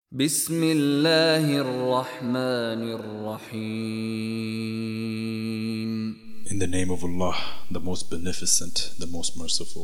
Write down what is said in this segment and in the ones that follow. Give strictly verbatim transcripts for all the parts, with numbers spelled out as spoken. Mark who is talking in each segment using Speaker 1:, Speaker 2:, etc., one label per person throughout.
Speaker 1: بسم الله الرحمن الرحيم
Speaker 2: In the name of Allah, the most beneficent, the most merciful.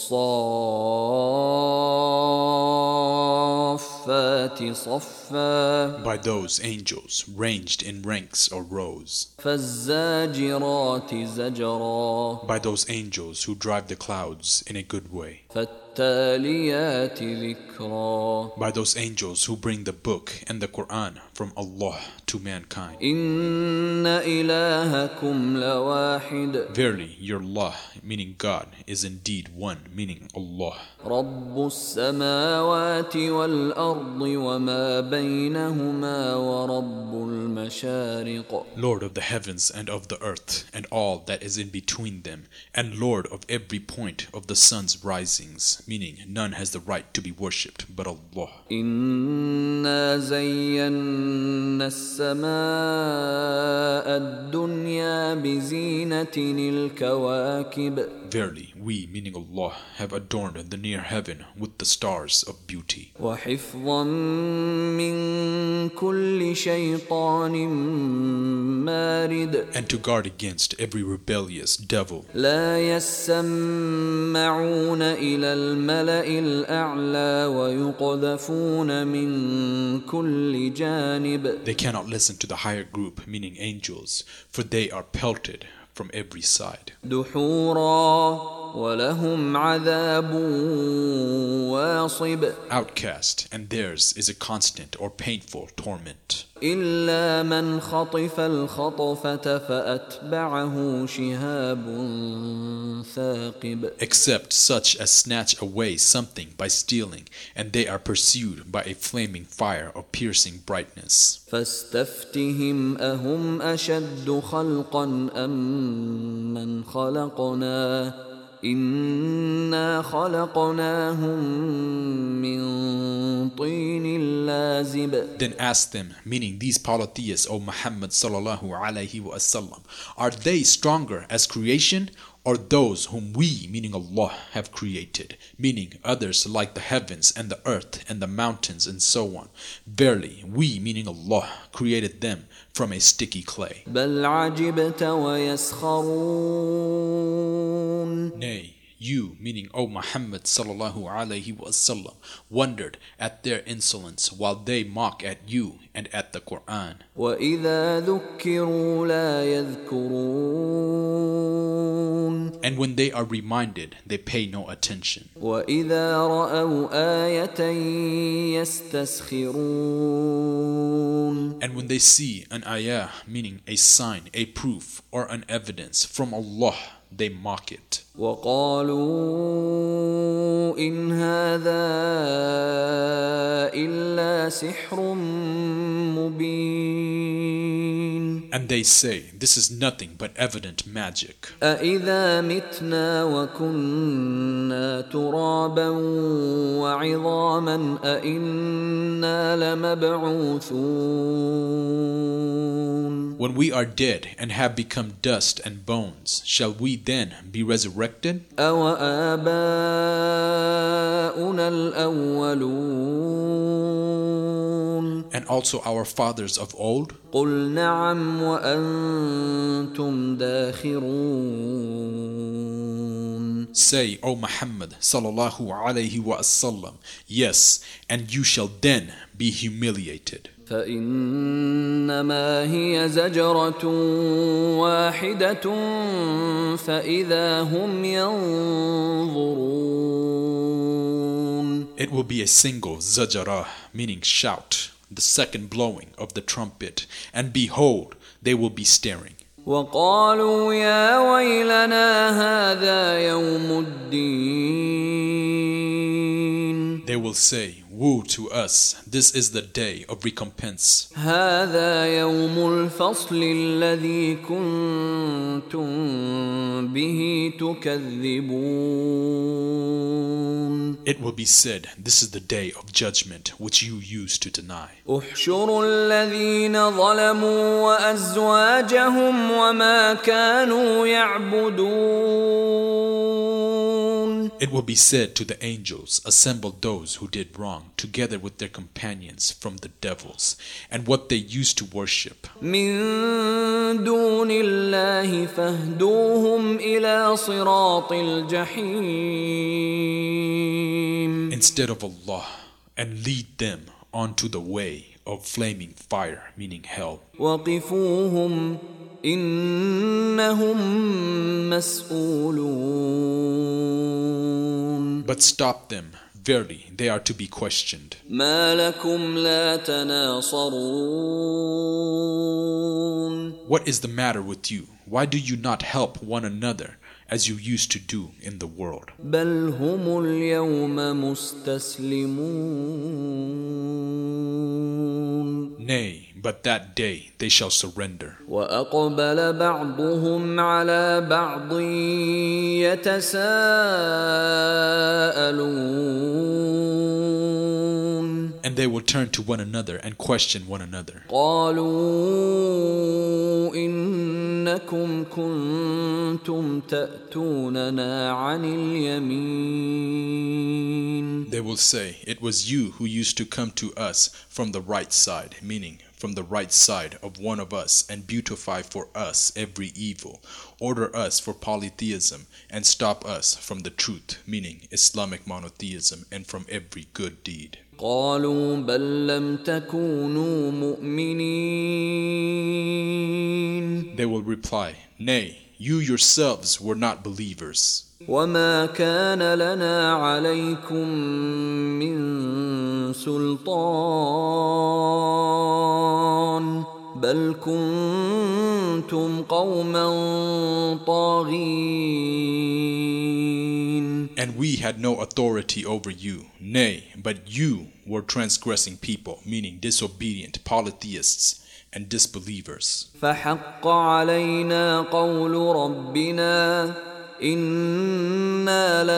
Speaker 1: والصافات صفا
Speaker 2: By those angels ranged in ranks or rows.
Speaker 1: فالزاجرات زجرا
Speaker 2: By those angels who drive the clouds in a good way.
Speaker 1: فالتاليات ذكرا
Speaker 2: By those angels who bring the book and the Quran from Allah to mankind.
Speaker 1: إن إلهكم لواحد
Speaker 2: Verily, your Allah, meaning God, is indeed one, meaning Allah.
Speaker 1: رب السماوات والأرض وما بينهما ورب المشارق
Speaker 2: Lord of the heavens and of the earth, and all that is in between them, and Lord of every point of the sun's risings, meaning none has the right to be worshipped but Allah.
Speaker 1: إنا زينا السماء الدنيا بزينة الكواكب
Speaker 2: Verily, we, meaning Allah, have adorned the near heaven with the stars of beauty,
Speaker 1: وحفظا من كل شيطان مارد
Speaker 2: and to guard against every rebellious devil.
Speaker 1: لا يسمعون إلى الملأ الأعلى ويقذفون من كل جانب
Speaker 2: They cannot listen to the higher group, meaning angels, for they are pelted from every side.
Speaker 1: دحورا ولهم عذاب واصب
Speaker 2: Outcast, and theirs is a constant or painful torment.
Speaker 1: إلا من خطف الخطفة فأتبعه شهاب ثاقب
Speaker 2: Except such as snatch away something by stealing, and they are pursued by a flaming fire of piercing brightness.
Speaker 1: فاستفتهم أهم أشد خلقا أم من خلقنا إنا خلقناهم من طين لازب.
Speaker 2: Then ask them, meaning these polytheists, O Muhammad sallallahu alaihi wasallam, are they stronger as creation, or those whom we, meaning Allah, have created, meaning others like the heavens and the earth and the mountains and so on? Verily, we, meaning Allah, created them from a sticky clay.
Speaker 1: بل عجبت ويسخرون
Speaker 2: Nay, you, meaning O Muhammad sallallahu alaihi wasallam, wondered at their insolence while they mock at you and at the Quran.
Speaker 1: وإذا ذكروا لا يذكرون
Speaker 2: And when they are reminded, they pay no attention.
Speaker 1: وإذا رأوا آية يستسخرون
Speaker 2: And when they see an ayah, meaning a sign, a proof, or an evidence from Allah, they mock it.
Speaker 1: وقالوا إن هذا إلا سحر مبين
Speaker 2: And they say, this is nothing but evident magic.
Speaker 1: أإذا متنا وكنا ترابا وعظاما أإنا لمبعوثون.
Speaker 2: When we are dead and have become dust and bones, shall we then be resurrected?
Speaker 1: أوآباؤنا الأولون.
Speaker 2: And also our fathers of old?
Speaker 1: قل نعم وأنتم داخرون.
Speaker 2: Say, O Muhammad sallallahu alaihi wasallam, yes, and you shall then be humiliated.
Speaker 1: فإنما هي زجرة واحدة فإذا هم ينظرون.
Speaker 2: It will be a single zajara, meaning shout, the second blowing of the trumpet, and behold, they will be staring.
Speaker 1: وقالوا يا ويلنا هذا يوم الدين.
Speaker 2: They will say, woe to us, this is the day of recompense.
Speaker 1: هذا يوم الفصل الذي كنتم به تكذبون.
Speaker 2: It will be said, this is the day of judgment which you used to deny.
Speaker 1: احشروا الذين ظلموا وأزواجهم وما كانوا يعبدون.
Speaker 2: It will be said to the angels, assemble those who did wrong, together with their companions from the devils, and what they used to worship.
Speaker 1: من دون الله فاهدوهم إلى صراط الجحيم.
Speaker 2: Instead of Allah, and lead them onto the way of flaming fire, meaning hell.
Speaker 1: وقفوهم إنهم مسؤولون.
Speaker 2: But stop them, verily they are to be questioned.
Speaker 1: ما لكم لا تناصرون.
Speaker 2: What is the matter with you? Why do you not help one another as you used to do in the world?
Speaker 1: بل هم اليوم مستسلمون.
Speaker 2: Nay, but that day they shall surrender.
Speaker 1: وأقبل بعضهم على بعض يتساءلون.
Speaker 2: And they will turn to one another and question one another.
Speaker 1: قالوا إنكم كنتم تأتوننا عن اليمين.
Speaker 2: They will say, it was you who used to come to us from the right side, meaning from the right side of one of us, and beautify for us every evil, order us for polytheism, and stop us from the truth, meaning Islamic monotheism, and from every good deed.
Speaker 1: قالوا بل لم تكونوا مؤمنين.
Speaker 2: They will reply, nay, you yourselves were not believers.
Speaker 1: وما كان لنا عليكم من سلطان بل كنتم قوما طاغين.
Speaker 2: And we had no authority over you, nay, but you were transgressing people, meaning disobedient, polytheists, and disbelievers.
Speaker 1: فحق علينا قول ربنا إنا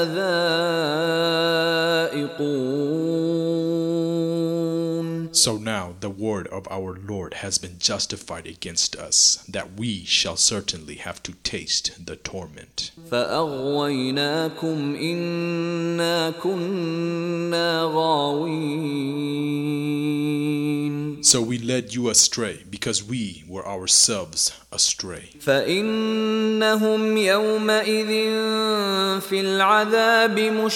Speaker 1: لذائقون.
Speaker 2: So now the word of our Lord has been justified against us, that we shall certainly have to taste the torment.
Speaker 1: فأغويناكم إنا كنا غاوين.
Speaker 2: So we led you astray, because we were ourselves astray.
Speaker 1: فإنهم يومئذ في العذاب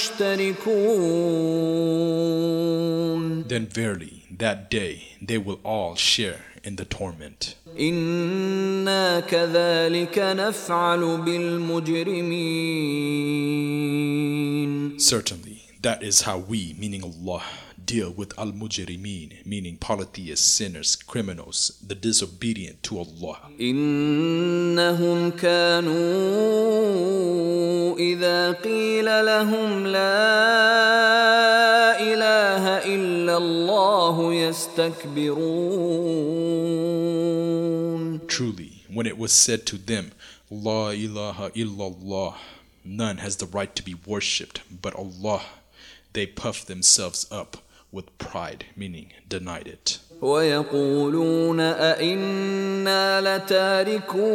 Speaker 1: مشتركون.
Speaker 2: Then verily, that day they will all share in the torment.
Speaker 1: إنا كذلك نفعل بالمجرمين.
Speaker 2: Certainly, that is how we, meaning Allah, deal with al-mujrimeen, meaning polytheists, sinners, criminals, the disobedient to Allah.
Speaker 1: إنهم كانوا إذا قيل لهم لا إله إلا الله يستكبرون.
Speaker 2: Truly, when it was said to them, La ilaha illallah, none has the right to be worshipped but Allah, they puffed themselves up with pride, meaning denied it.
Speaker 1: ويقولون أئنا لتاركو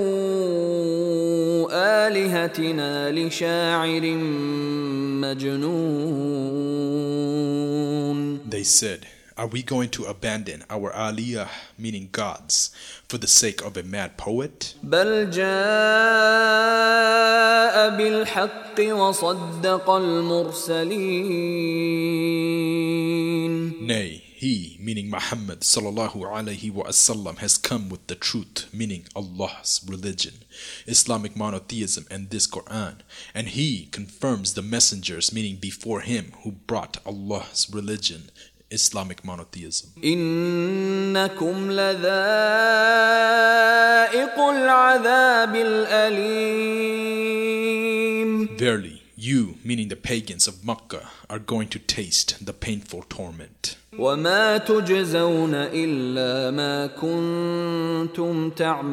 Speaker 1: آلهتنا لشاعر مجنون.
Speaker 2: They said, are we going to abandon our aliyah, meaning gods, for the sake of a mad poet?
Speaker 1: بل جاء بالحق وصدق المرسلين.
Speaker 2: Nay, he, meaning Muhammad sallallahu alaihi wasallam, has come with the truth, meaning Allah's religion, Islamic monotheism, and this Quran, and he confirms the messengers, meaning before him, who brought Allah's religion, Islamic monotheism.
Speaker 1: إنكم لذائق العذاب الأليم.
Speaker 2: Verily, you, meaning the pagans of Makkah, are going to taste the painful torment.
Speaker 1: وما تجزون إلا ما كنتم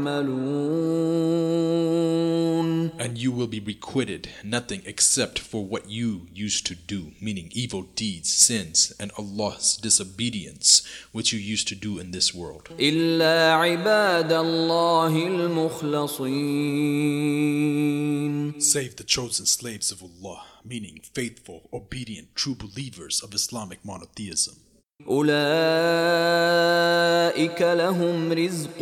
Speaker 1: تعملون.
Speaker 2: And you will be requited nothing except for what you used to do, meaning evil deeds, sins, and Allah's disobedience, which you used to do in this world.
Speaker 1: إلا عباد الله المخلصين.
Speaker 2: Save the chosen slaves of Allah, meaning faithful, obedient, true believers of Islamic monotheism.
Speaker 1: أولئك لهم رزق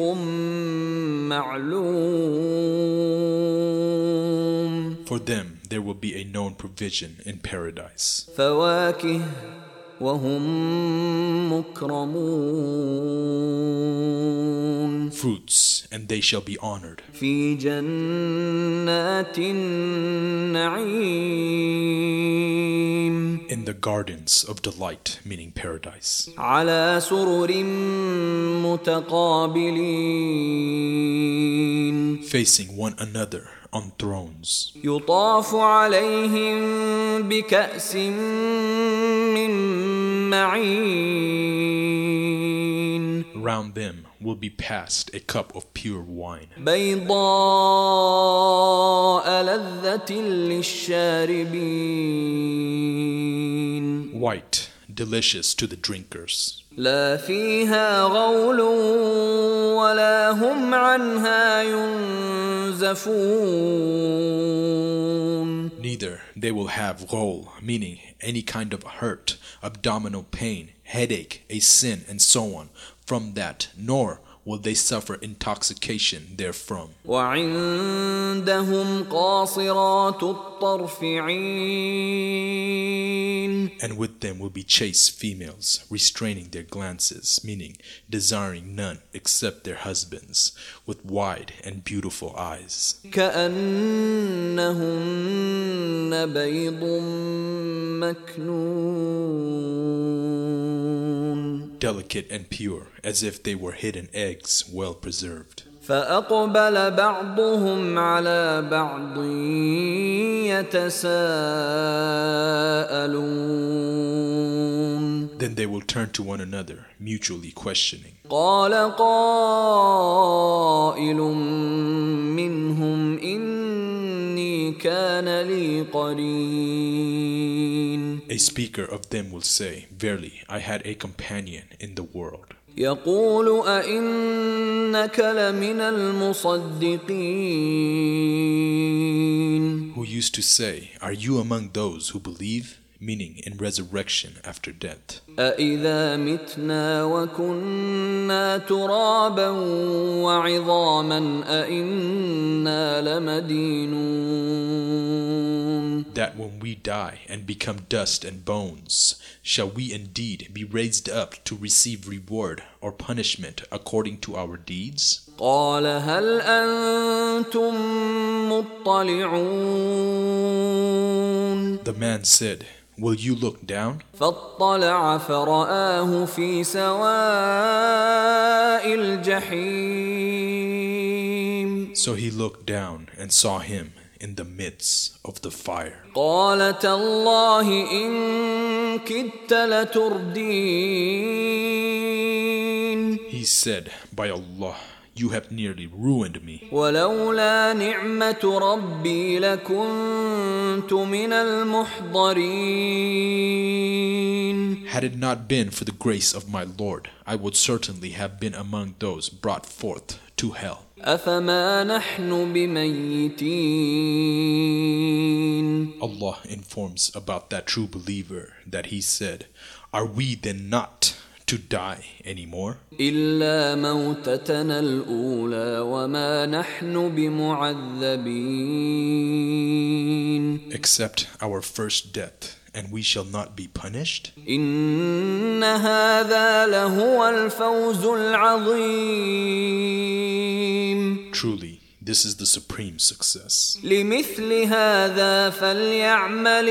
Speaker 1: معلوم.
Speaker 2: For them there will be a known provision in paradise.
Speaker 1: فواكه وهم مكرمون.
Speaker 2: Fruits, and they shall be honored.
Speaker 1: في جنات النعيم.
Speaker 2: In the gardens of delight, meaning paradise.
Speaker 1: على سرر متقابلين.
Speaker 2: Facing one another on thrones.
Speaker 1: يطاف عليهم بكأس من معين.
Speaker 2: Round them will be passed a cup of pure wine.
Speaker 1: بيضاء لذة للشاربين.
Speaker 2: White, delicious to the drinkers.
Speaker 1: لا فيها غول ولا هم عنها ينزفون.
Speaker 2: Neither they will have ghol, meaning any kind of hurt, abdominal pain, headache, a sin, and so on, from that, nor will they suffer intoxication therefrom.
Speaker 1: وعندهم قاصرات الطرف عين.
Speaker 2: And with them will be chaste females, restraining their glances, meaning desiring none except their husbands, with wide and beautiful eyes.
Speaker 1: كأنهن بيض مكنون.
Speaker 2: Delicate and pure, as if they were hidden eggs, well preserved.
Speaker 1: فأقبل بعضهم على بعض يتساءلون.
Speaker 2: Then they will turn to one another, mutually questioning.
Speaker 1: قال قائل منهم إني كان لي قرين.
Speaker 2: A speaker of them will say, Verily, I had a companion in the world.
Speaker 1: يقول أئنك لمن المصدقين.
Speaker 2: Who used to say, Are you among those who believe? Meaning in resurrection after death.
Speaker 1: أإذا متنا وكنا ترابا وعظاما أإنا لمدينون.
Speaker 2: That when we die and become dust and bones, shall we indeed be raised up to receive reward or punishment according to our deeds?
Speaker 1: قال هل أنتم مطلعون.
Speaker 2: The man said, Will you look down?
Speaker 1: فاطلع فرآه في سواء الجحيم.
Speaker 2: So he looked down and saw him in the midst of the fire.
Speaker 1: قال تالله إن كدت لتردين.
Speaker 2: He said, By Allah, you have nearly ruined me.
Speaker 1: ولولا نعمة ربي لكنت من المحضرين.
Speaker 2: Had it not been for the grace of my Lord, I would certainly have been among those brought forth to hell.
Speaker 1: أفما نحن بميتين.
Speaker 2: Allah informs about that true believer that he said, Are we then not to die anymore?
Speaker 1: إلا موتتنا الأولى وما نحن بمعذبين.
Speaker 2: Except our first death, and we shall not be punished?
Speaker 1: إن هذا لهو الفوز العظيم.
Speaker 2: Truly, this is the supreme success.
Speaker 1: لمثل هذا فليعمل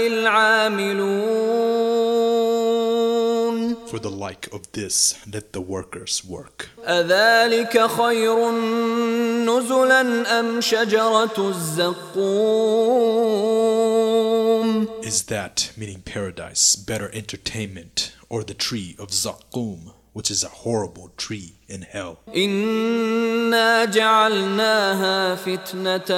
Speaker 1: العاملون.
Speaker 2: For the like of this, let the workers work.
Speaker 1: أذلك خير نزلا أم شجرة الزقوم.
Speaker 2: Is that, meaning paradise, better entertainment or the tree of Zaqqum, which is a horrible tree in hell.
Speaker 1: إنا جعلناها فتنة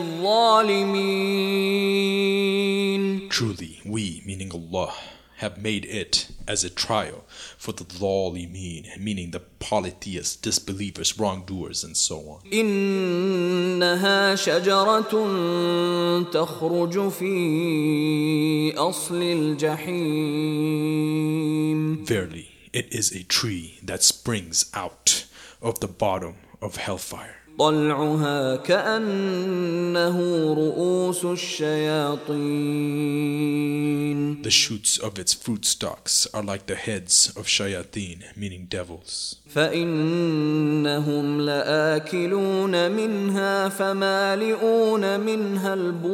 Speaker 1: للظالمين.
Speaker 2: Truly, we, meaning Allah, have made it as a trial for the Dhalimin, meaning the polytheists, disbelievers, wrongdoers, and so on.
Speaker 1: إنها شجرة تخرج في أصل الجحيم.
Speaker 2: Verily, it is a tree that springs out of the bottom of hellfire.
Speaker 1: طلعها كأنه رؤوس الشياطين.
Speaker 2: The shoots of its fruit stalks are like the heads of shayateen, meaning devils.
Speaker 1: فإنهم لآكلون منها فمالئون منها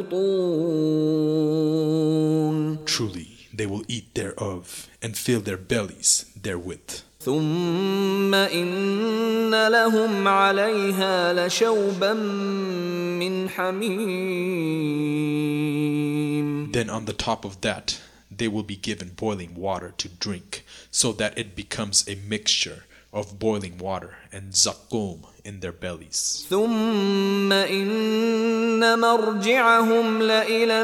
Speaker 1: البطون.
Speaker 2: Truly, they will eat thereof and fill their bellies therewith.
Speaker 1: ثم إن لهم عليها لشوبا من حميم.
Speaker 2: Then on the top of that, they will be given boiling water to drink, so that it becomes a mixture of boiling water and zaqqum in their bellies.
Speaker 1: ثم إن مرجعهم لإلى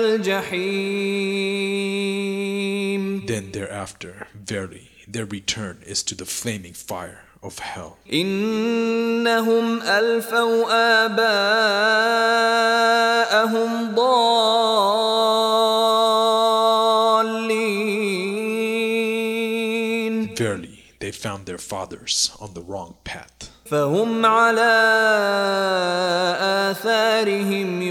Speaker 1: الجحيم.
Speaker 2: Then thereafter, verily, their return is to the flaming fire of hell.
Speaker 1: إنهم ألفوا آباءهم ضالين.
Speaker 2: Verily, they found their fathers on the wrong path.
Speaker 1: فهم على آثارهم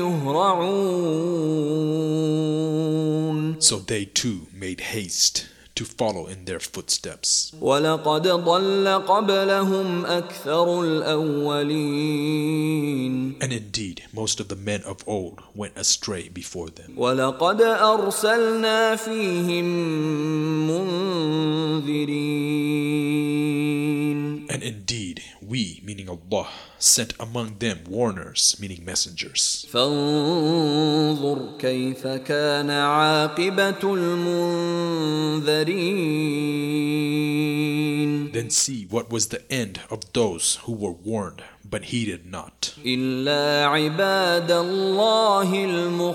Speaker 1: يهرعون.
Speaker 2: So they too made haste to follow in their footsteps.
Speaker 1: وَلَقَدْ ضَلَّ قَبْلَهُمْ أَكْثَرُ الْأَوَّلِينَ.
Speaker 2: And indeed, most of the men of old went astray before them.
Speaker 1: وَلَقَدْ أَرْسَلْنَا فِيهِمْ مُنذِرِينَ.
Speaker 2: And indeed, we, meaning Allah, sent among them warners, meaning messengers.
Speaker 1: فانظر كيف كان عاقبة المنذرين.
Speaker 2: Then see what was the end of those who were warned, but heeded not.
Speaker 1: إلا عباد الله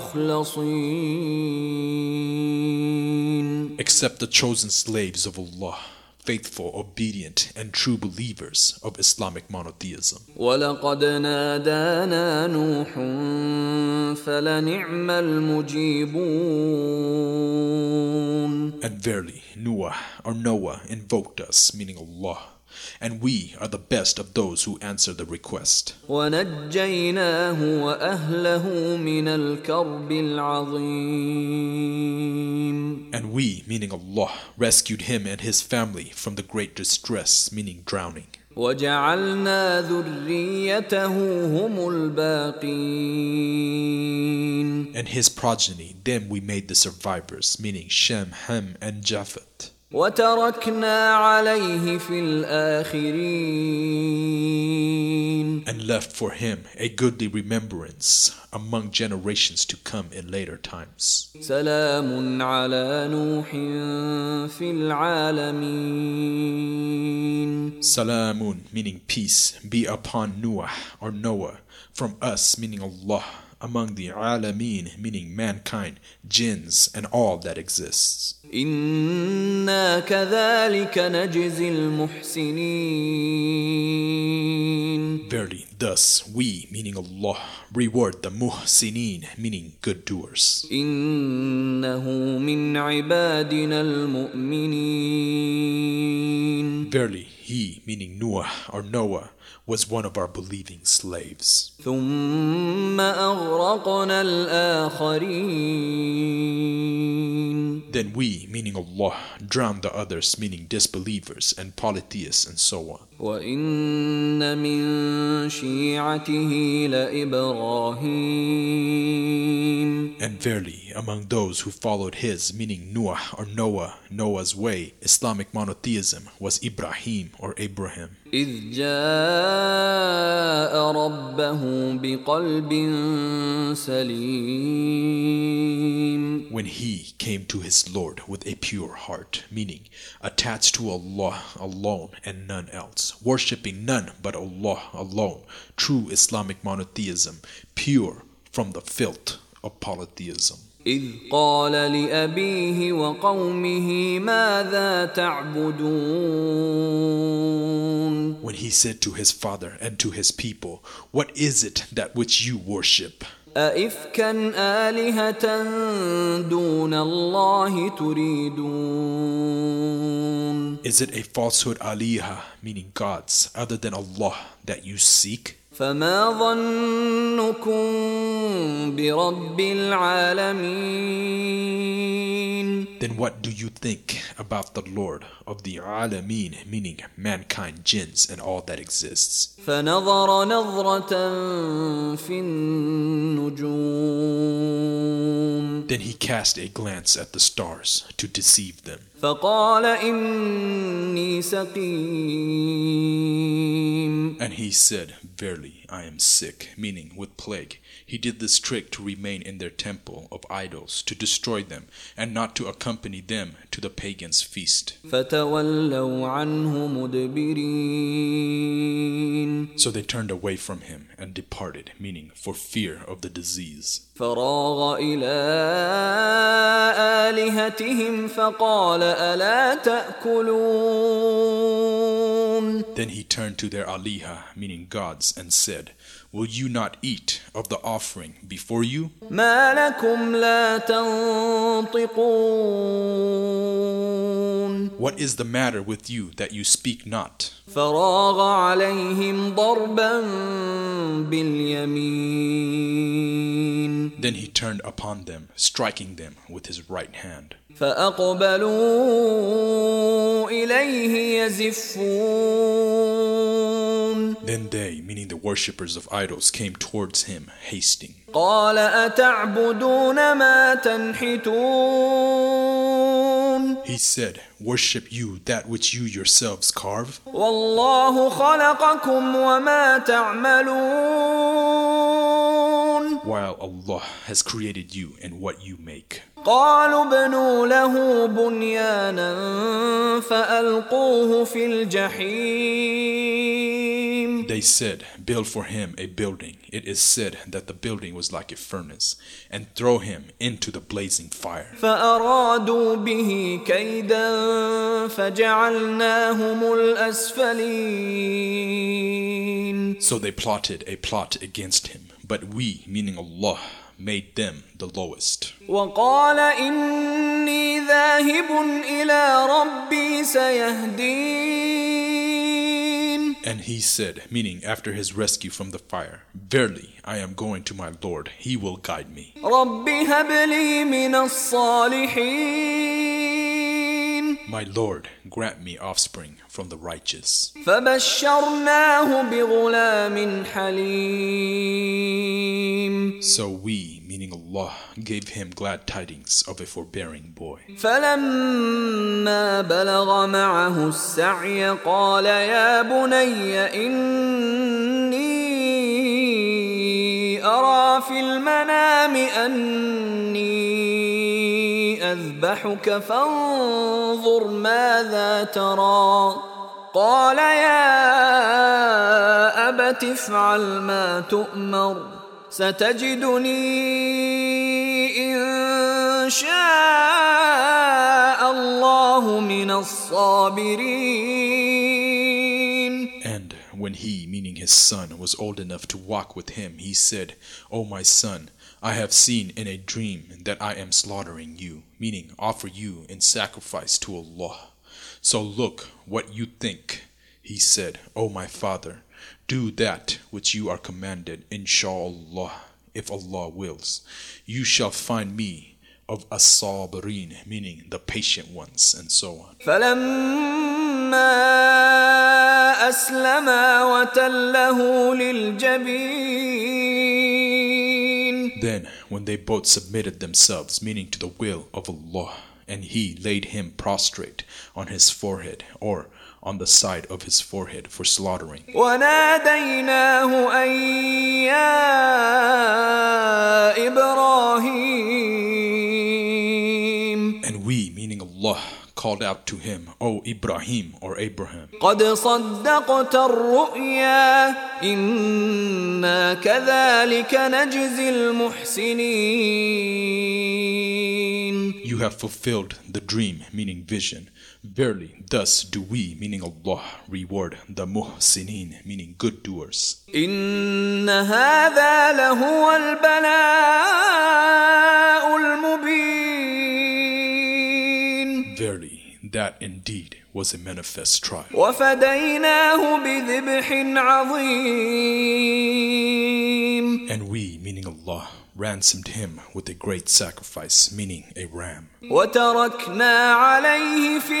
Speaker 1: المخلصين.
Speaker 2: Except the chosen slaves of Allah, faithful, obedient, and true believers of Islamic monotheism.
Speaker 1: وَلَقَدْ نَادَانَا نُوحٌ فَلَنِعْمَ الْمُجِيبُونَ.
Speaker 2: And verily, Noah or Noah invoked us, meaning Allah, and we are the best of those who answer the request.
Speaker 1: وَنَجَّيْنَاهُ وَأَهْلَهُ مِنَ الْكَرْبِ الْعَظِيمِ.
Speaker 2: And we, meaning Allah, rescued him and his family from the great distress, meaning drowning.
Speaker 1: وَجَعَلْنَا ذُرِّيَّتَهُ هُمُ الْبَاقِينَ.
Speaker 2: And his progeny, them we made the survivors, meaning Shem, Ham, and Japheth.
Speaker 1: وَتَرَكْنَا عَلَيْهِ فِي الْآخِرِينَ.
Speaker 2: And left for him a goodly remembrance among generations to come in later times.
Speaker 1: سَلَامٌ عَلَى نُوحٍ فِي الْعَالَمِينَ.
Speaker 2: Salamun, meaning peace, be upon Noah or Noah, from us, meaning Allah, among the alameen, meaning mankind, jinns, and all that exists.
Speaker 1: إِنَّا كَذَلِكَ نَجْزِي الْمُحْسِنِينَ.
Speaker 2: Verily, thus we, meaning Allah, reward the muhsineen, meaning good doers.
Speaker 1: إِنَّهُ مِنْ عِبَادِنَا الْمُؤْمِنِينَ.
Speaker 2: Verily, he, meaning Noah or Noah, was one of our believing slaves.
Speaker 1: ثُمَّ أَغْرَقْنَا الْآخَرِينَ.
Speaker 2: Then we, meaning Allah, drowned the others, meaning disbelievers and polytheists and so on.
Speaker 1: وَإِنَّ مِن شِيعَتِهِ لَإِبْرَاهِيمَ.
Speaker 2: And verily, among those who followed his, meaning Noah or Noah, Noah's way, Islamic monotheism, was Ibrahim, or Abraham,
Speaker 1: إذ جاء ربه بقلب سليم.
Speaker 2: when he came to his Lord with a pure heart, meaning attached to Allah alone and none else, worshipping none but Allah alone, true Islamic monotheism, pure from the filth of polytheism.
Speaker 1: إذ قال لأبيه وقومه ماذا تعبدون.
Speaker 2: When he said to his father and to his people, what is it that which you worship?
Speaker 1: أئفكا آلهة دون الله تريدون.
Speaker 2: Is it a falsehood alihah, meaning gods, other than Allah, that you seek?
Speaker 1: فما ظنكم برب العالمين.
Speaker 2: Then what do you think about the Lord of the Alameen, meaning mankind, jinns, and all that exists?
Speaker 1: فنظر نظرة في النجوم.
Speaker 2: Then he cast a glance at the stars to deceive them.
Speaker 1: فقال إني سقيم.
Speaker 2: And he said, verily, I am sick, meaning with plague. He did this trick to remain in their temple of idols, to destroy them, and not to accompany them to the pagans' feast.
Speaker 1: فتولوا عنه مدبرين.
Speaker 2: So they turned away from him and departed, meaning for fear of the disease.
Speaker 1: فراغ إلى آلهتهم فقال ألا تأكلون.
Speaker 2: Then he turned to their alihah, meaning gods, and said, will you not eat of the offering before you?
Speaker 1: ما لكم لا تنطقون.
Speaker 2: What is the matter with you that you speak not?
Speaker 1: فراغ عليهم ضربا باليمين.
Speaker 2: Then he turned upon them, striking them with his right hand.
Speaker 1: فأقبلوا إليه يزفون.
Speaker 2: Then they, meaning the worshippers of idols, came towards him, hasting.
Speaker 1: قال أتعبدون ما تنحتون.
Speaker 2: He said, worship you that which you yourselves carve?
Speaker 1: والله خلقكم وما تعملون.
Speaker 2: While Allah has created you and what you make.
Speaker 1: قالوا ابنوا له بنيانا فألقوه في الجحيم.
Speaker 2: They said, build for him a building. It is said that the building was like a furnace, and throw him into the blazing fire.
Speaker 1: فأرادوا به كيدا فجعلناهم الأسفلين.
Speaker 2: So they plotted a plot against him, but we, meaning Allah, made them the lowest.
Speaker 1: وقال إني ذاهب إلى ربي سيهدين.
Speaker 2: And he said, meaning after his rescue from the fire, verily, I am going to my Lord, he will guide me.
Speaker 1: رب هب لي من الصالحين.
Speaker 2: My Lord, grant me offspring from the righteous.
Speaker 1: فبشرناه بغلام حليم.
Speaker 2: So we, meaning Allah, gave him glad tidings of a forbearing boy.
Speaker 1: فلما بلغ معه السعي قال يا بني إني أرى في المنام أني أذبحك فانظر ماذا ترى. قال يا أبت افعل ما تؤمر ستجدني إن شاء الله من الصابرين.
Speaker 2: And when he, meaning his son, was old enough to walk with him, he said, O my son, I have seen in a dream that I am slaughtering you, meaning offer you in sacrifice to Allah. So look what you think. He said, O my father, do that which you are commanded, inshallah, if Allah wills. You shall find me of as-sabirin, meaning the patient ones, and so on.
Speaker 1: فلما أسلما وتله للجبين.
Speaker 2: Then, when they both submitted themselves, meaning to the will of Allah, and he laid him prostrate on his forehead, or on the side of his forehead for slaughtering.
Speaker 1: وناديناه أن يا إبراهيم.
Speaker 2: And we, meaning Allah, called out to him, O Ibrahim or Abraham.
Speaker 1: قد صدقت الرؤيا إنا كذلك نجزي المحسنين.
Speaker 2: You have fulfilled the dream, meaning vision. Verily, thus do we, meaning Allah, reward the muhsinin, meaning good doers.
Speaker 1: إن هذا لهو البلاء المبين.
Speaker 2: Verily, that indeed was a manifest trial.
Speaker 1: وفديناه بذبح عظيم.
Speaker 2: And we, meaning Allah, ransomed him with a great sacrifice, meaning a ram.
Speaker 1: وتركنا عليه في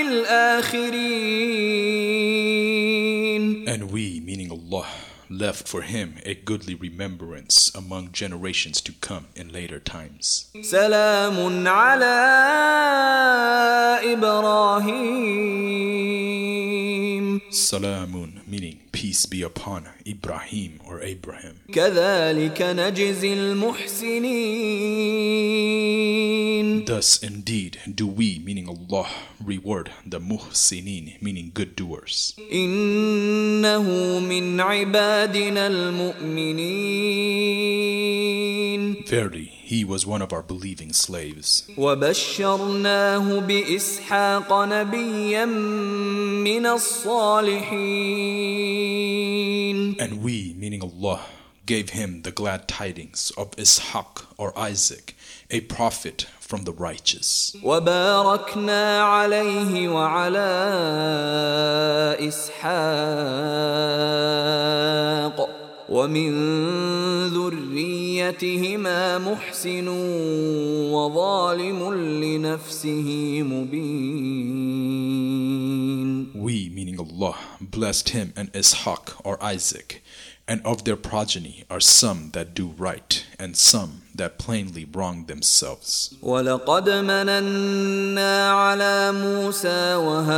Speaker 1: الآخرين.
Speaker 2: And we, meaning Allah, left for him a goodly remembrance among generations to come in later times.
Speaker 1: سلام على إبراهيم.
Speaker 2: Salamun, meaning peace be upon Ibrahim or Abraham.
Speaker 1: كذلك نجزي المحسنين.
Speaker 2: Thus indeed do we, meaning Allah, reward the muhsinin, meaning good doers.
Speaker 1: إنه من عبادنا المؤمنين.
Speaker 2: Verily, he was one of our believing slaves.
Speaker 1: وبشرناه بإسحاق نبيا من الصالحين.
Speaker 2: And we, meaning Allah, gave him the glad tidings of Ishaq or Isaac, a prophet from the righteous.
Speaker 1: وباركنا عليه وعلى إسحاق ومن ذريتهما محسن وظالم لنفسه مبين.
Speaker 2: We, meaning Allah, blessed him and Ishaq or Isaac, and of their progeny are some that do right and some that plainly wrong themselves.
Speaker 1: وَلَقَدْ مَنَنَّا عَلَى مُوسَى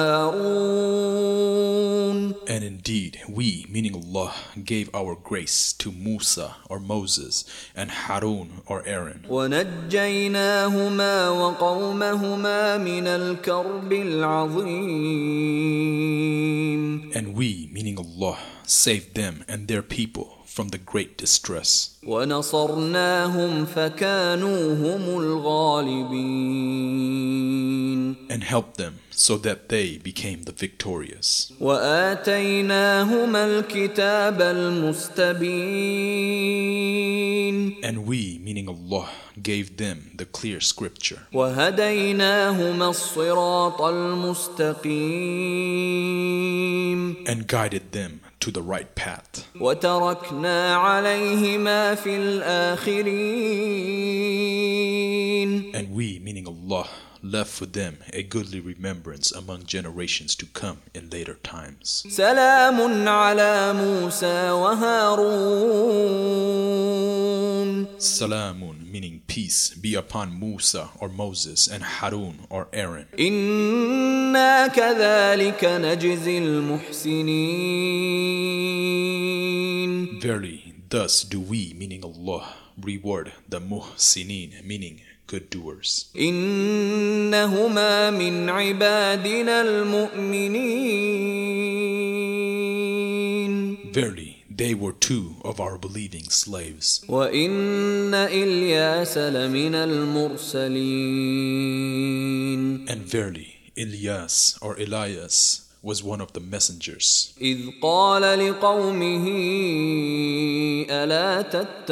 Speaker 1: وَهَارُونَ.
Speaker 2: And indeed, we, meaning Allah, gave our grace to Musa or Moses and Harun or Aaron.
Speaker 1: وَنَجَّيْنَاهُمَا وَقَوْمَهُمَا مِنَ الْكَرْبِ الْعَظِيمِ.
Speaker 2: And we, meaning Allah, saved them and their people from the great distress.
Speaker 1: وَنَصَرْنَاهُمْ فَكَانُوا هُمُ الْغَالِبِينَ.
Speaker 2: And helped them so that they became the victorious.
Speaker 1: وَآتَيْنَاهُمَا الْكِتَابَ الْمُسْتَبِينَ.
Speaker 2: And we, meaning Allah, gave them the clear scripture.
Speaker 1: وَهَدَيْنَاهُمَا الصِّرَاطَ الْمُسْتَقِيمَ.
Speaker 2: And guided them to the right path.
Speaker 1: وَتَرَكْنَا عَلَيْهِمَا فِي الْآخِرِينَ.
Speaker 2: And we, meaning Allah, left for them a goodly remembrance among generations to come in later times.
Speaker 1: سلام على موسى وهارون.
Speaker 2: Salamun, meaning peace, be upon Musa or Moses and Harun or Aaron.
Speaker 1: إنا كذلك نجزي المحسنين.
Speaker 2: Verily, thus do we, meaning Allah, reward the muhsinin, meaning good doers.
Speaker 1: إنهما من عبادنا المؤمنين.
Speaker 2: Verily, they were two of our believing slaves.
Speaker 1: وإن إلياس لمن المرسلين.
Speaker 2: And verily, Ilyas or Elias was one of the messengers.
Speaker 1: إذ قال لقومه ألا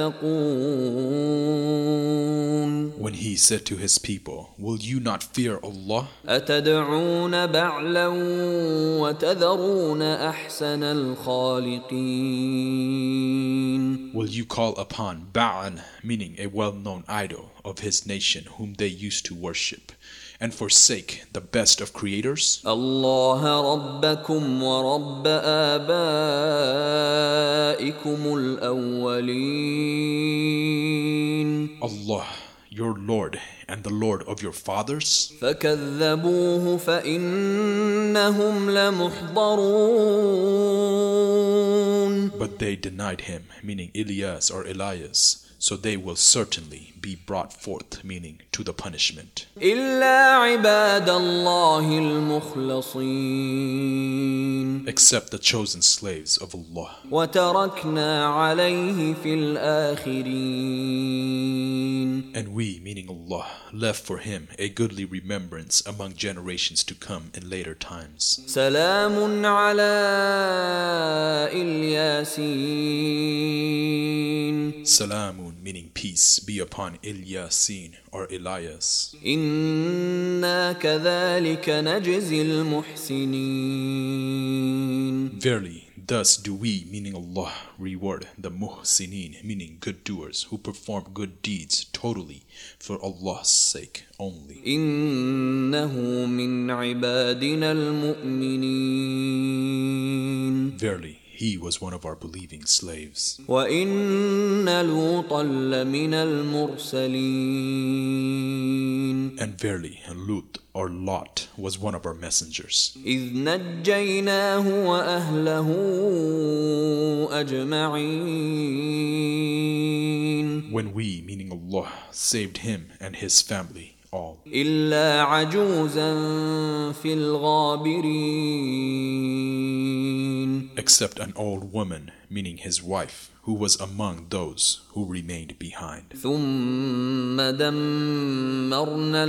Speaker 1: تتقون.
Speaker 2: When he said to his people, will you not fear Allah?
Speaker 1: أتدعون بعلا وتذرون أحسن الخالقين.
Speaker 2: Will you call upon Ba'al, meaning a well-known idol of his nation whom they used to worship, and forsake the best of creators?
Speaker 1: الله ربكم ورب آبائكم الأولين.
Speaker 2: Allah, your Lord, and the Lord of your fathers?
Speaker 1: فكذبوه فإنهم لمحضرون.
Speaker 2: But they denied him, meaning Ilyas or Elias, so they will certainly be brought forth, meaning to the punishment.
Speaker 1: إلا عباد الله المخلصين.
Speaker 2: Except the chosen slaves of Allah.
Speaker 1: وتركنا عليه في الآخرين.
Speaker 2: And we, meaning Allah, left for him a goodly remembrance among generations to come in later times.
Speaker 1: سلام على الياسين.
Speaker 2: Salamun, meaning peace, be upon Ilyasin or Elias.
Speaker 1: إنا كذلك نجزي المحسنين.
Speaker 2: Verily, thus do we, meaning Allah, reward the muhsinin, meaning good doers, who perform good deeds totally for Allah's sake only.
Speaker 1: إنه من عبادنا المؤمنين.
Speaker 2: Verily, he was one of our believing slaves.
Speaker 1: وإن لوطا لمن المرسلين.
Speaker 2: And verily, Lut or Lot was one of our messengers.
Speaker 1: إذ نجيناه وأهله أجمعين.
Speaker 2: When we, meaning Allah, saved him and his family all.
Speaker 1: إلا عجوزا في الغابرين.
Speaker 2: Except an old woman, meaning his wife, who was among those who remained behind.
Speaker 1: ثم دمرنا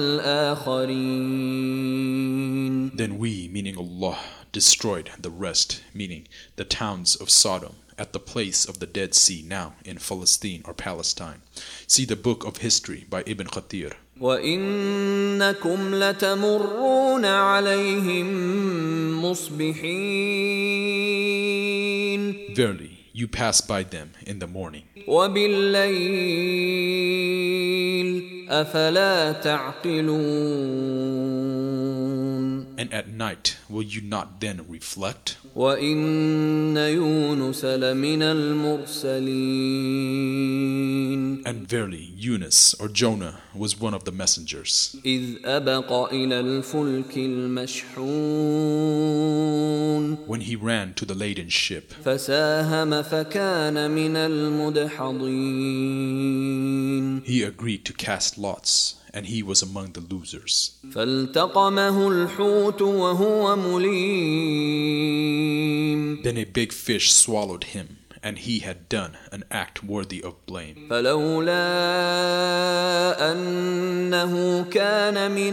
Speaker 1: الآخرين.
Speaker 2: Then we, meaning Allah, destroyed the rest, meaning the towns of Sodom, at the place of the Dead Sea now in Palestine or Palestine. See the book of history by Ibn Kathir.
Speaker 1: وإنكم لتمرون عليهم مصبحين.
Speaker 2: Verily, you pass by them in the morning.
Speaker 1: وبالليل أفلا تعقلون.
Speaker 2: And at night, will you not then reflect?
Speaker 1: وإن يونس لمن المرسلين.
Speaker 2: And verily, Yunus or Jonah was one of the messengers.
Speaker 1: إذ أبق إلى الفلك المشحون.
Speaker 2: When he ran to the laden ship,
Speaker 1: فساهم فكان من المدحضين.
Speaker 2: he agreed to cast lots, and he was among the losers.
Speaker 1: فالتقمه الحوت وهو مليم.
Speaker 2: Then a big fish swallowed him, and he had done an act worthy of blame.
Speaker 1: فلولا أنه كان من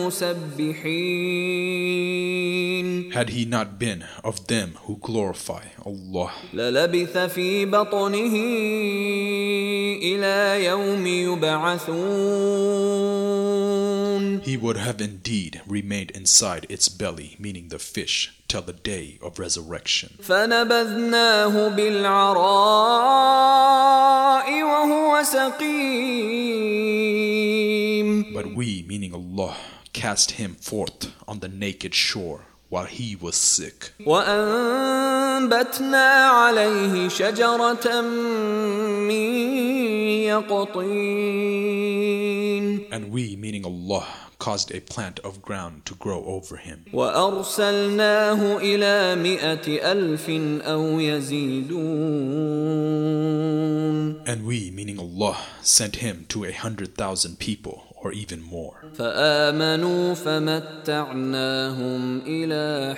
Speaker 1: المسبحين.
Speaker 2: Had he not been of them who glorify Allah,
Speaker 1: للبث في بطنه إلى يوم يبعثون.
Speaker 2: he would have indeed remained inside its belly, meaning the fish, till the day of resurrection.
Speaker 1: فنبذناه بالعراء وهو سقيم.
Speaker 2: But we, meaning Allah, cast him forth on the naked shore while he was sick.
Speaker 1: وأنبتنا عليه شجرة من يقطين.
Speaker 2: And we, meaning Allah, caused a plant of ground to grow over him.
Speaker 1: وأرسلناه إلى مئة ألف أو يزيدون.
Speaker 2: And we, meaning Allah, sent him to a hundred thousand people or even more.
Speaker 1: فآمنوا فمتعناهم إلى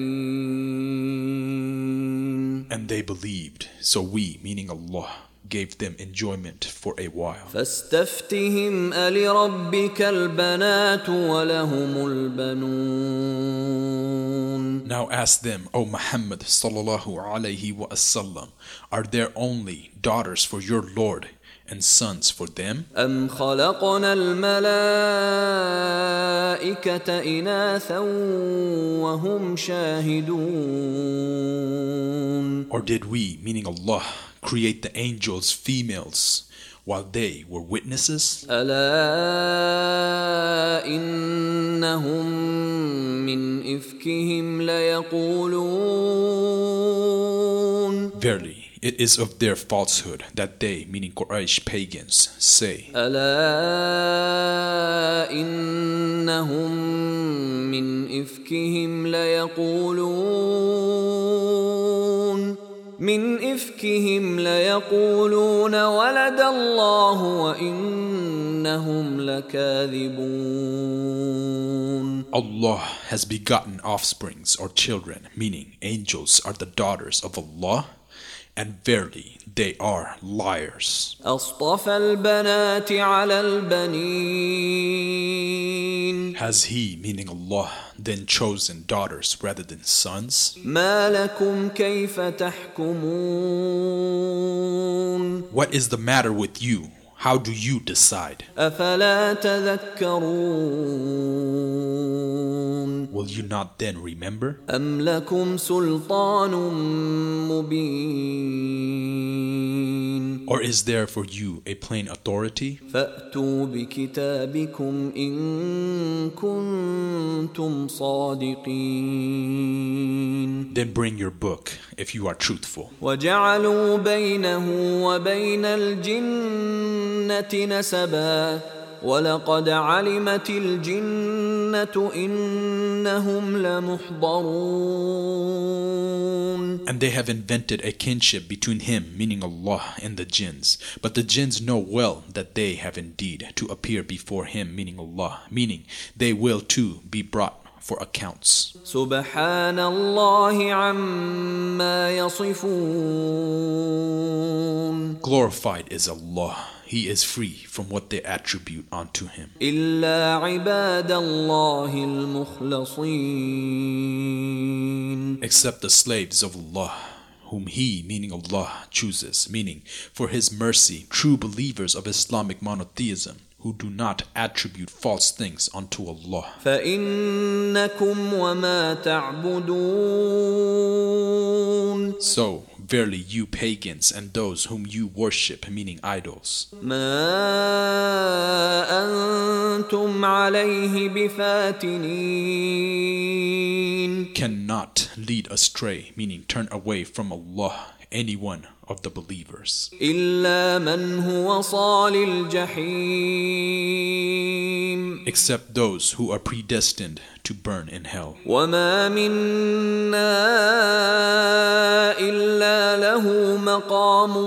Speaker 1: حين.
Speaker 2: And they believed, so we, meaning Allah, gave them enjoyment for a while.
Speaker 1: فاستفتهم ألربك البنات ولهم البنون.
Speaker 2: Now ask them, O Muhammad sallallahu alayhi wa sallam, are there only daughters for your Lord and sons for them?
Speaker 1: أم خلقنا الملائكة إناثا وهم شاهدون.
Speaker 2: Or did we, meaning Allah, create the angels females while they were witnesses?
Speaker 1: ألا إنهم من إفكهم ليقولون.
Speaker 2: Verily, it is of their falsehood that they, meaning Quraysh pagans, say,
Speaker 1: ألا إنهم من إفكهم ليقولون من إفكهم ليقولون ولد الله وإنهم لكاذبون.
Speaker 2: Allah has begotten offsprings or children, meaning angels are the daughters of Allah, and verily they are liars.
Speaker 1: أصطفى البنات على البنين.
Speaker 2: Has he, meaning Allah, then chosen daughters rather than sons?
Speaker 1: ما لكم كيف تحكمون.
Speaker 2: What is the matter with you? How do you decide?
Speaker 1: أفلا تذكرون.
Speaker 2: Will you not then remember?
Speaker 1: أم لكم سلطان مبين.
Speaker 2: Or is there for you a plain authority?
Speaker 1: فأتوا بكتابكم إن كنتم صادقين.
Speaker 2: Then bring your book if you are truthful.
Speaker 1: وجعلوا بينه وبين الجنة نسبا ولقد علمت الجنة إنهم لمحضرون.
Speaker 2: And they have invented a kinship between him, meaning Allah, and the jinns. But the jinns know well that they have indeed to appear before him, meaning Allah, meaning they will too be brought for accounts.
Speaker 1: سبحان الله عما يصفون.
Speaker 2: Glorified is Allah. He is free from what they attribute unto him.
Speaker 1: إلا عباد الله المخلصين.
Speaker 2: Except the slaves of Allah, whom he, meaning Allah, chooses, meaning for his mercy, true believers of Islamic monotheism, who do not attribute false things unto Allah.
Speaker 1: فإنكم وما تعبدون.
Speaker 2: So, verily you pagans and those whom you worship, meaning idols,
Speaker 1: ما أنتم عليه بفاتنين.
Speaker 2: cannot lead astray, meaning turn away from Allah, anyone of the believers,
Speaker 1: إلا من هو صال الجحيم.
Speaker 2: except those who are predestined to burn in hell.
Speaker 1: وما منا إلا له مقام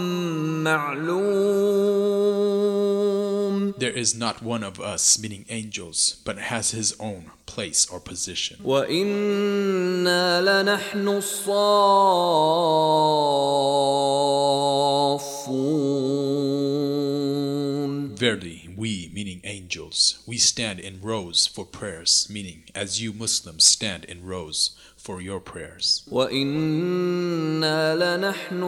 Speaker 1: معلوم.
Speaker 2: There is not one of us, meaning angels, but has his own place or position.
Speaker 1: وإنا لنحن الصافون.
Speaker 2: Verily, we, meaning angels, we stand in rows for prayers, meaning as you Muslims stand in rows for your prayers.
Speaker 1: وإنا لنحن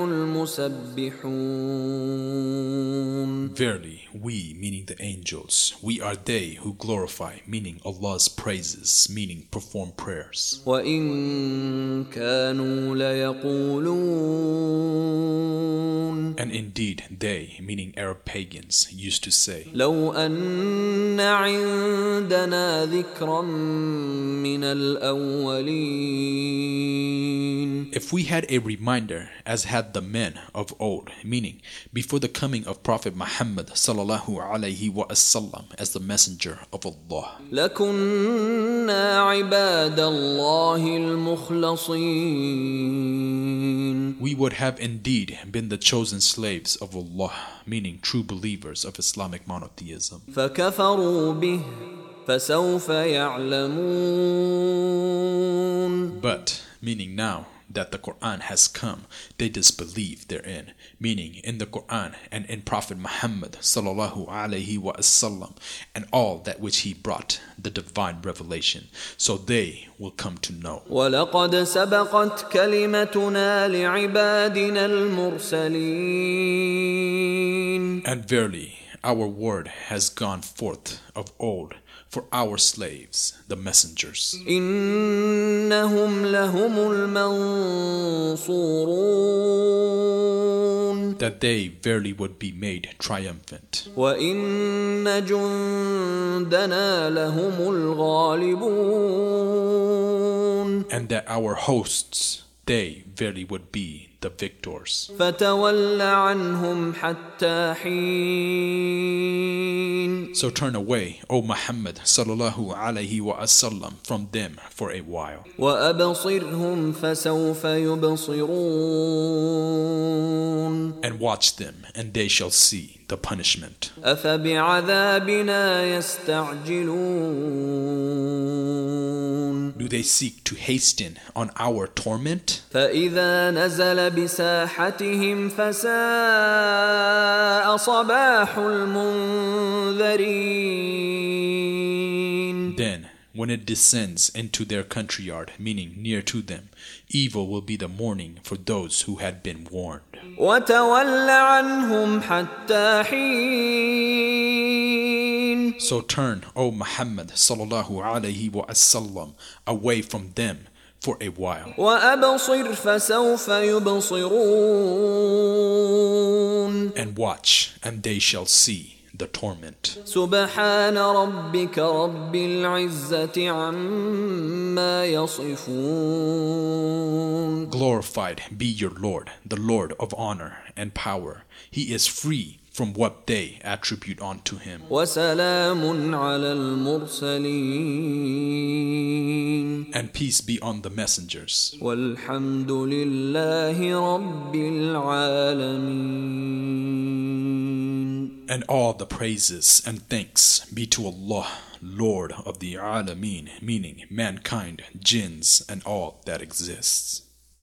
Speaker 1: المسبحون.
Speaker 2: Verily, we, meaning the angels, we are they who glorify, meaning Allah's praises, meaning perform prayers.
Speaker 1: وإن كانوا ليقولون.
Speaker 2: And indeed, they, meaning Arab pagans, used to say,
Speaker 1: لو أن عندنا ذكرا من الأولين.
Speaker 2: if we had a reminder as had the men of old, meaning before the coming of Prophet Muhammad sallallahu alaihi wasallam as the messenger of Allah,
Speaker 1: لكنا عباد الله المخلصين.
Speaker 2: we would have indeed been the chosen slaves of Allah, meaning true believers of Islamic monotheism.
Speaker 1: فكفروا به فسوف يعلمون.
Speaker 2: But, meaning now that the Quran has come, they disbelieve therein, meaning in the Quran and in Prophet Muhammad sallallahu alaihi wasallam and all that which he brought, the divine revelation, so they will come to know.
Speaker 1: وَلَقَدْ سَبَقَتْ كَلِمَتُنَا لِعِبَادِنَا الْمُرْسَلِينَ.
Speaker 2: And verily, our word has gone forth of old for our slaves, the messengers.
Speaker 1: إِنَّهُمْ لَهُمُ الْمَنْصُورُونَ.
Speaker 2: That they verily would be made triumphant.
Speaker 1: وَإِنَّ جُنْدَنَا لَهُمُ الْغَالِبُونَ.
Speaker 2: And that our hosts, they verily would be the victors.
Speaker 1: فتول عنهم حتى حين.
Speaker 2: So turn away, O Muhammad sallallahu alayhi wa sallam, from them for a while.
Speaker 1: وأبصرهم فسوف يبصرون.
Speaker 2: And watch them, and they shall see the punishment.
Speaker 1: أفبعذابنا يستعجلون.
Speaker 2: Do they seek to hasten on our torment?
Speaker 1: فإذا نزل بساحتهم فساء صباح المنذرين.
Speaker 2: Then, when it descends into their country yard, meaning near to them, evil will be the morning for those who had been warned.
Speaker 1: وتول عنهم حتى حين.
Speaker 2: So turn, O Muhammad sallallahu alayhi wa sallam, away from them for a while.
Speaker 1: وأبصر فسوف يبصرون.
Speaker 2: And watch, and they shall see the torment.
Speaker 1: سبحان ربك رب العزة عما يصفون.
Speaker 2: Glorified be your Lord, the Lord of honor and power. He is free from what they attribute unto him.
Speaker 1: وسلام على المرسلين.
Speaker 2: And peace be on the messengers.
Speaker 1: والحمد لله رب العالمين.
Speaker 2: And all the praises and thanks be to Allah, Lord of the Alameen, meaning mankind, jinns, and all that exists.